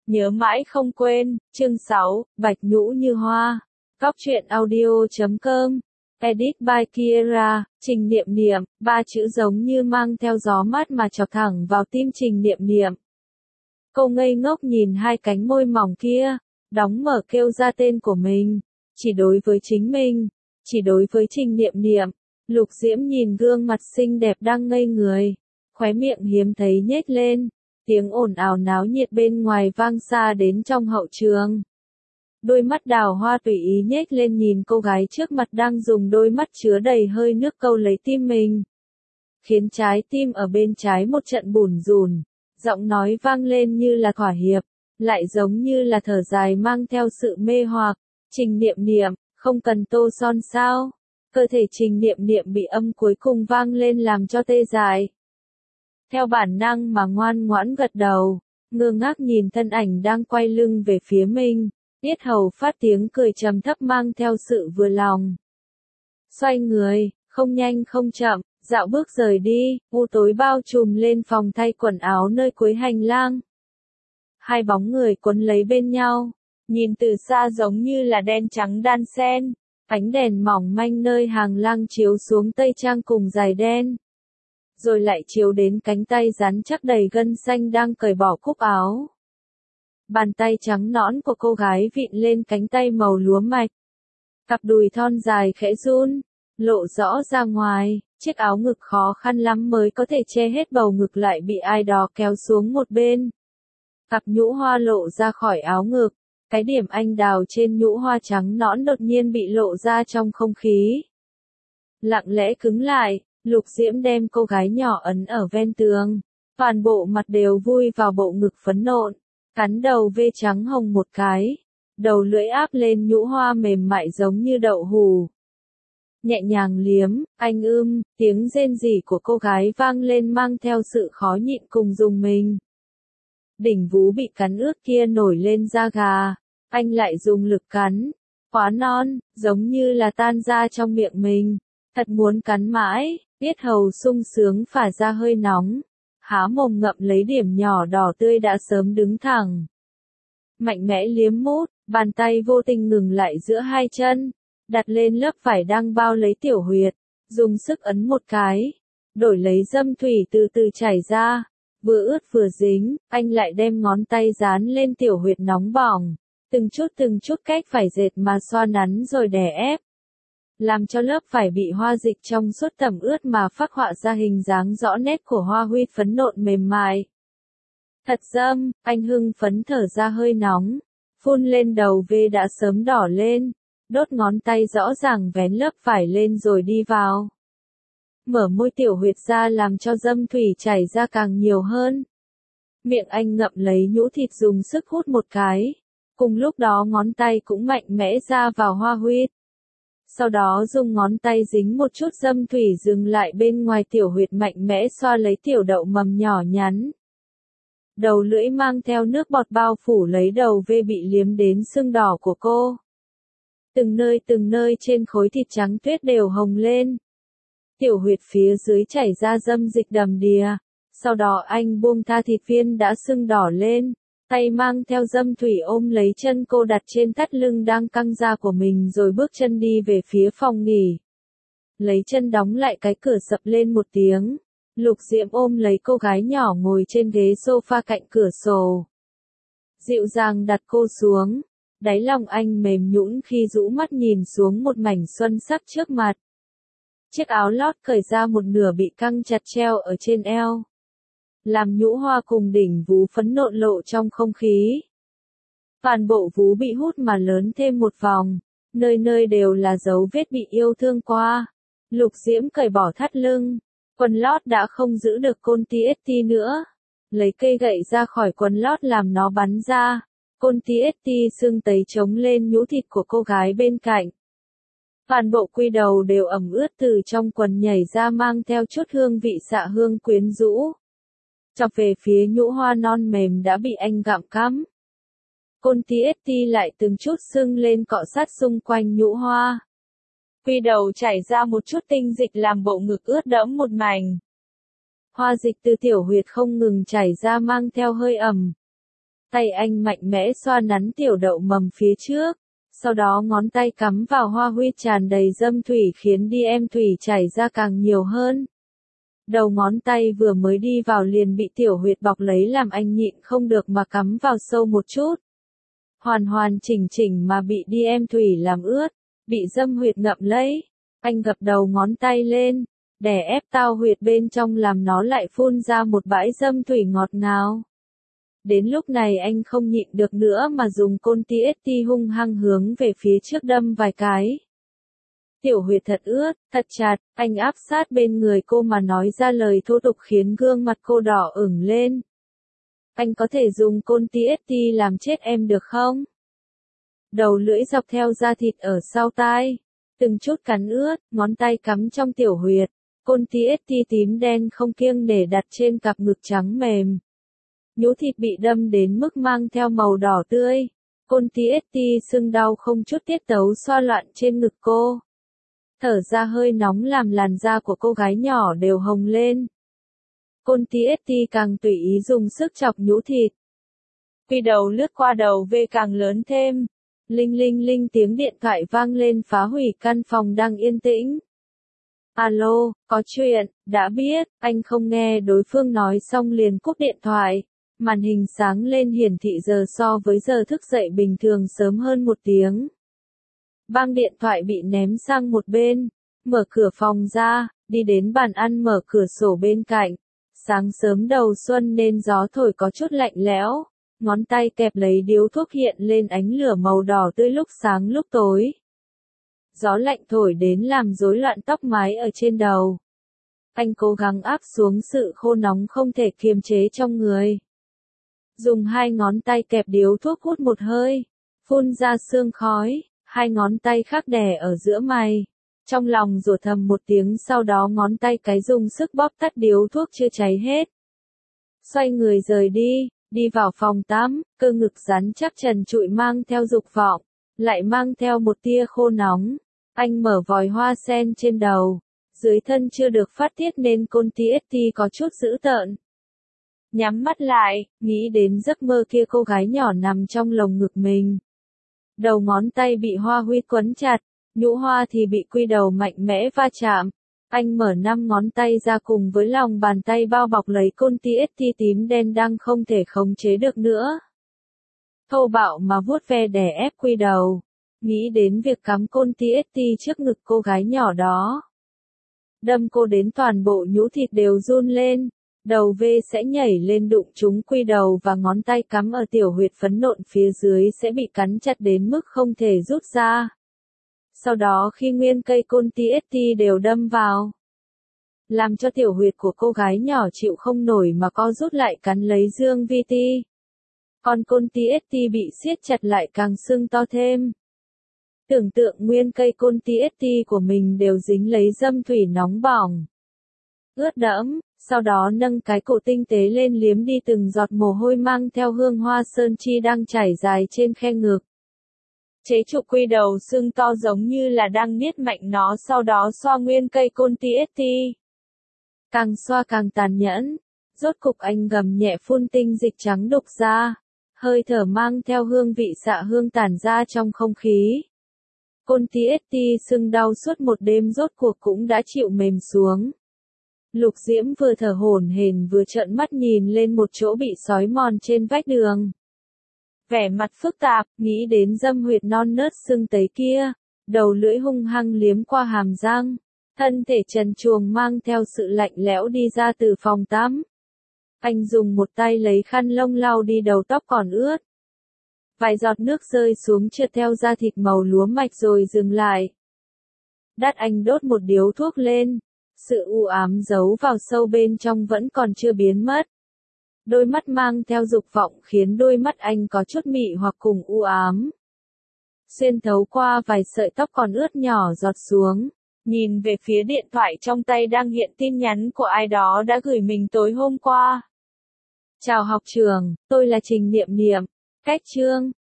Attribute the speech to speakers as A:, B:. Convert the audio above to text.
A: Nhớ mãi không quên, chương 6, Bạch Nhũ Như Hoa. Cóc truyện audio.com. Edit by Kiera, Trình Niệm Niệm, ba chữ giống như mang theo gió mát mà chọc thẳng vào tim Trình Niệm Niệm. Cô ngây ngốc nhìn hai cánh môi mỏng kia, đóng mở kêu ra tên của mình. Chỉ đối với chính mình, chỉ đối với Trình Niệm Niệm. Lục Diễm nhìn gương mặt xinh đẹp đang ngây người, khóe miệng hiếm thấy nhếch lên. Tiếng ồn ào náo nhiệt bên ngoài vang xa đến trong hậu trường. Đôi mắt Đào Hoa tùy ý nhếch lên nhìn cô gái trước mặt đang dùng đôi mắt chứa đầy hơi nước câu lấy tim mình. Khiến trái tim ở bên trái một trận bủn rủn, giọng nói vang lên như là thỏa hiệp, lại giống như là thở dài mang theo sự mê hoặc. Trình Niệm Niệm, không cần tô son sao? Cơ thể Trình Niệm Niệm bị âm cuối cùng vang lên làm cho tê dại. Theo bản năng mà ngoan ngoãn gật đầu, ngơ ngác nhìn thân ảnh đang quay lưng về phía mình, yết hầu phát tiếng cười trầm thấp mang theo sự vừa lòng. Xoay người, không nhanh không chậm, dạo bước rời đi, u tối bao trùm lên phòng thay quần áo nơi cuối hành lang. Hai bóng người quấn lấy bên nhau, nhìn từ xa giống như là đen trắng đan xen, ánh đèn mỏng manh nơi hàng lang chiếu xuống tây trang cùng giày đen. Rồi lại chiếu đến cánh tay rắn chắc đầy gân xanh đang cởi bỏ cúc áo. Bàn tay trắng nõn của cô gái vịn lên cánh tay màu lúa mạch. Cặp đùi thon dài khẽ run, lộ rõ ra ngoài, chiếc áo ngực khó khăn lắm mới có thể che hết bầu ngực lại bị ai đó kéo xuống một bên. Cặp nhũ hoa lộ ra khỏi áo ngực, cái điểm anh đào trên nhũ hoa trắng nõn đột nhiên bị lộ ra trong không khí. Lặng lẽ cứng lại. Lục Diễm đem cô gái nhỏ ấn ở ven tường, toàn bộ mặt đều vui vào bộ ngực phấn nộn, cắn đầu vê trắng hồng một cái, đầu lưỡi áp lên nhũ hoa mềm mại giống như đậu hù. Nhẹ nhàng liếm, anh tiếng rên rỉ của cô gái vang lên mang theo sự khó nhịn cùng rùng mình. Đỉnh vú bị cắn ướt kia nổi lên da gà, anh lại dùng lực cắn, quá non, giống như là tan ra trong miệng mình. Thật muốn cắn mãi, yết hầu sung sướng phả ra hơi nóng, há mồm ngậm lấy điểm nhỏ đỏ tươi đã sớm đứng thẳng. Mạnh mẽ liếm mút, bàn tay vô tình ngừng lại giữa hai chân, đặt lên lớp vải đang bao lấy tiểu huyệt, dùng sức ấn một cái, đổi lấy dâm thủy từ từ chảy ra, vừa ướt vừa dính, anh lại đem ngón tay dán lên tiểu huyệt nóng bỏng, từng chút cách vải dệt mà xoa nắn rồi đè ép. Làm cho lớp vải bị hoa dịch trong suốt tẩm ướt mà phác họa ra hình dáng rõ nét của hoa huy phấn nộn mềm mại. Thật dâm, anh hưng phấn thở ra hơi nóng, phun lên đầu vê đã sớm đỏ lên, đốt ngón tay rõ ràng vén lớp vải lên rồi đi vào. Mở môi tiểu huyệt ra làm cho dâm thủy chảy ra càng nhiều hơn. Miệng anh ngậm lấy nhũ thịt dùng sức hút một cái, cùng lúc đó ngón tay cũng mạnh mẽ ra vào hoa huyệt. Sau đó dùng ngón tay dính một chút dâm thủy dừng lại bên ngoài tiểu huyệt mạnh mẽ xoa lấy tiểu đậu mầm nhỏ nhắn. Đầu lưỡi mang theo nước bọt bao phủ lấy đầu vê bị liếm đến sưng đỏ của cô. Từng nơi trên khối thịt trắng tuyết đều hồng lên. Tiểu huyệt phía dưới chảy ra dâm dịch đầm đìa. Sau đó anh buông tha thịt viên đã sưng đỏ lên. Tay mang theo dâm thủy ôm lấy chân cô đặt trên thắt lưng đang căng ra của mình rồi bước chân đi về phía phòng nghỉ. Lấy chân đóng lại cái cửa sập lên một tiếng. Lục Diễm ôm lấy cô gái nhỏ ngồi trên ghế sofa cạnh cửa sổ. Dịu dàng đặt cô xuống. Đáy lòng anh mềm nhũn khi rũ mắt nhìn xuống một mảnh xuân sắc trước mặt. Chiếc áo lót cởi ra một nửa bị căng chặt treo ở trên eo. Làm nhũ hoa cùng đỉnh vú phấn nộn lộ trong không khí. Toàn bộ vú bị hút mà lớn thêm một vòng, nơi nơi đều là dấu vết bị yêu thương qua. Lục Diễm cởi bỏ thắt lưng, quần lót đã không giữ được côn TST nữa. Lấy cây gậy ra khỏi quần lót làm nó bắn ra, côn TST sưng tấy trống lên nhũ thịt của cô gái bên cạnh. Toàn bộ quy đầu đều ẩm ướt từ trong quần nhảy ra mang theo chút hương vị xạ hương quyến rũ. Chọc về phía nhũ hoa non mềm đã bị anh gặm cắm. Côn TST lại từng chút sưng lên cọ sát xung quanh nhũ hoa. Quy đầu chảy ra một chút tinh dịch làm bộ ngực ướt đẫm một mảnh. Hoa dịch từ tiểu huyệt không ngừng chảy ra mang theo hơi ẩm. Tay anh mạnh mẽ xoa nắn tiểu đậu mầm phía trước. Sau đó ngón tay cắm vào hoa huy tràn đầy dâm thủy khiến DM thủy chảy ra càng nhiều hơn. Đầu ngón tay vừa mới đi vào liền bị tiểu huyệt bọc lấy làm anh nhịn không được mà cắm vào sâu một chút. Hoàn hoàn chỉnh chỉnh mà bị DM thủy làm ướt, bị dâm huyệt ngậm lấy. Anh gập đầu ngón tay lên, đè ép tao huyệt bên trong làm nó lại phun ra một bãi dâm thủy ngọt ngào. Đến lúc này anh không nhịn được nữa mà dùng côn TST hung hăng hướng về phía trước đâm vài cái. Tiểu huyệt thật ướt, thật chặt, anh áp sát bên người cô mà nói ra lời thô tục khiến gương mặt cô đỏ ửng lên. Anh có thể dùng côn TST làm chết em được không? Đầu lưỡi dọc theo da thịt ở sau tai, từng chút cắn ướt, ngón tay cắm trong tiểu huyệt, côn TST tím đen không kiêng nể đặt trên cặp ngực trắng mềm. Nhũ thịt bị đâm đến mức mang theo màu đỏ tươi, côn TST sưng đau không chút tiết tấu xoa loạn trên ngực cô. Thở ra hơi nóng làm làn da của cô gái nhỏ đều hồng lên. Côn TST càng tùy ý dùng sức chọc nhũ thịt. Quy đầu lướt qua đầu V càng lớn thêm. Linh linh linh tiếng điện thoại vang lên phá hủy căn phòng đang yên tĩnh. Alo, có chuyện, đã biết, anh không nghe đối phương nói xong liền cúp điện thoại. Màn hình sáng lên hiển thị giờ so với giờ thức dậy bình thường sớm hơn một tiếng. Băng điện thoại bị ném sang một bên, mở cửa phòng ra, đi đến bàn ăn mở cửa sổ bên cạnh. Sáng sớm đầu xuân nên gió thổi có chút lạnh lẽo, ngón tay kẹp lấy điếu thuốc hiện lên ánh lửa màu đỏ tươi lúc sáng lúc tối. Gió lạnh thổi đến làm rối loạn tóc mái ở trên đầu. Anh cố gắng áp xuống sự khô nóng không thể kiềm chế trong người. Dùng hai ngón tay kẹp điếu thuốc hút một hơi, phun ra sương khói, hai ngón tay khác đè ở giữa mày. Trong lòng rủa thầm một tiếng sau đó ngón tay cái dùng sức bóp tắt điếu thuốc chưa cháy hết. Xoay người rời đi vào phòng tắm, cơ ngực rắn chắc trần trụi mang theo dục vọng, lại mang theo một tia khô nóng. Anh mở vòi hoa sen trên đầu, dưới thân chưa được phát tiết nên côn TST có chút dữ tợn. Nhắm mắt lại, nghĩ đến giấc mơ kia cô gái nhỏ nằm trong lồng ngực mình. Đầu ngón tay bị hoa huy quấn chặt, nhũ hoa thì bị quy đầu mạnh mẽ va chạm. Anh mở 5 ngón tay ra cùng với lòng bàn tay bao bọc lấy côn TST tím đen đang không thể khống chế được nữa. Thô bạo mà vuốt ve đè ép quy đầu. Nghĩ đến việc cắm côn TST trước ngực cô gái nhỏ đó. Đâm cô đến toàn bộ nhũ thịt đều run lên. Đầu V sẽ nhảy lên đụng trúng quy đầu và ngón tay cắm ở tiểu huyệt phấn nộn phía dưới sẽ bị cắn chặt đến mức không thể rút ra. Sau đó khi nguyên cây côn TST đều đâm vào, làm cho tiểu huyệt của cô gái nhỏ chịu không nổi mà co rút lại cắn lấy dương VT. Còn côn TST bị siết chặt lại càng sưng to thêm. Tưởng tượng nguyên cây côn TST của mình đều dính lấy dâm thủy nóng bỏng, ướt đẫm, sau đó nâng cái cổ tinh tế lên liếm đi từng giọt mồ hôi mang theo hương hoa sơn chi đang chảy dài trên khe ngực. Chế trụ quy đầu sưng to giống như là đang niết mạnh nó sau đó xoa nguyên cây côn TST. Càng xoa càng tàn nhẫn, rốt cục anh gầm nhẹ phun tinh dịch trắng đục ra, hơi thở mang theo hương vị xạ hương tản ra trong không khí. Côn TST sưng đau suốt một đêm rốt cuộc cũng đã chịu mềm xuống. Lục Diễm vừa thở hổn hển vừa trợn mắt nhìn lên một chỗ bị xói mòn trên vách đường. Vẻ mặt phức tạp, nghĩ đến dâm huyệt non nớt sưng tấy kia, đầu lưỡi hung hăng liếm qua hàm răng, thân thể trần truồng mang theo sự lạnh lẽo đi ra từ phòng tắm. Anh dùng một tay lấy khăn lông lau đi đầu tóc còn ướt. Vài giọt nước rơi xuống trượt theo da thịt màu lúa mạch rồi dừng lại. Đắt anh đốt một điếu thuốc lên. Sự u ám giấu vào sâu bên trong vẫn còn chưa biến mất. Đôi mắt mang theo dục vọng khiến đôi mắt anh có chút mị hoặc cùng u ám. Xuyên thấu qua vài sợi tóc còn ướt nhỏ giọt xuống, nhìn về phía điện thoại trong tay đang hiện tin nhắn của ai đó đã gửi mình tối hôm qua. Chào học trường, tôi là Trình Niệm Niệm. Cách chương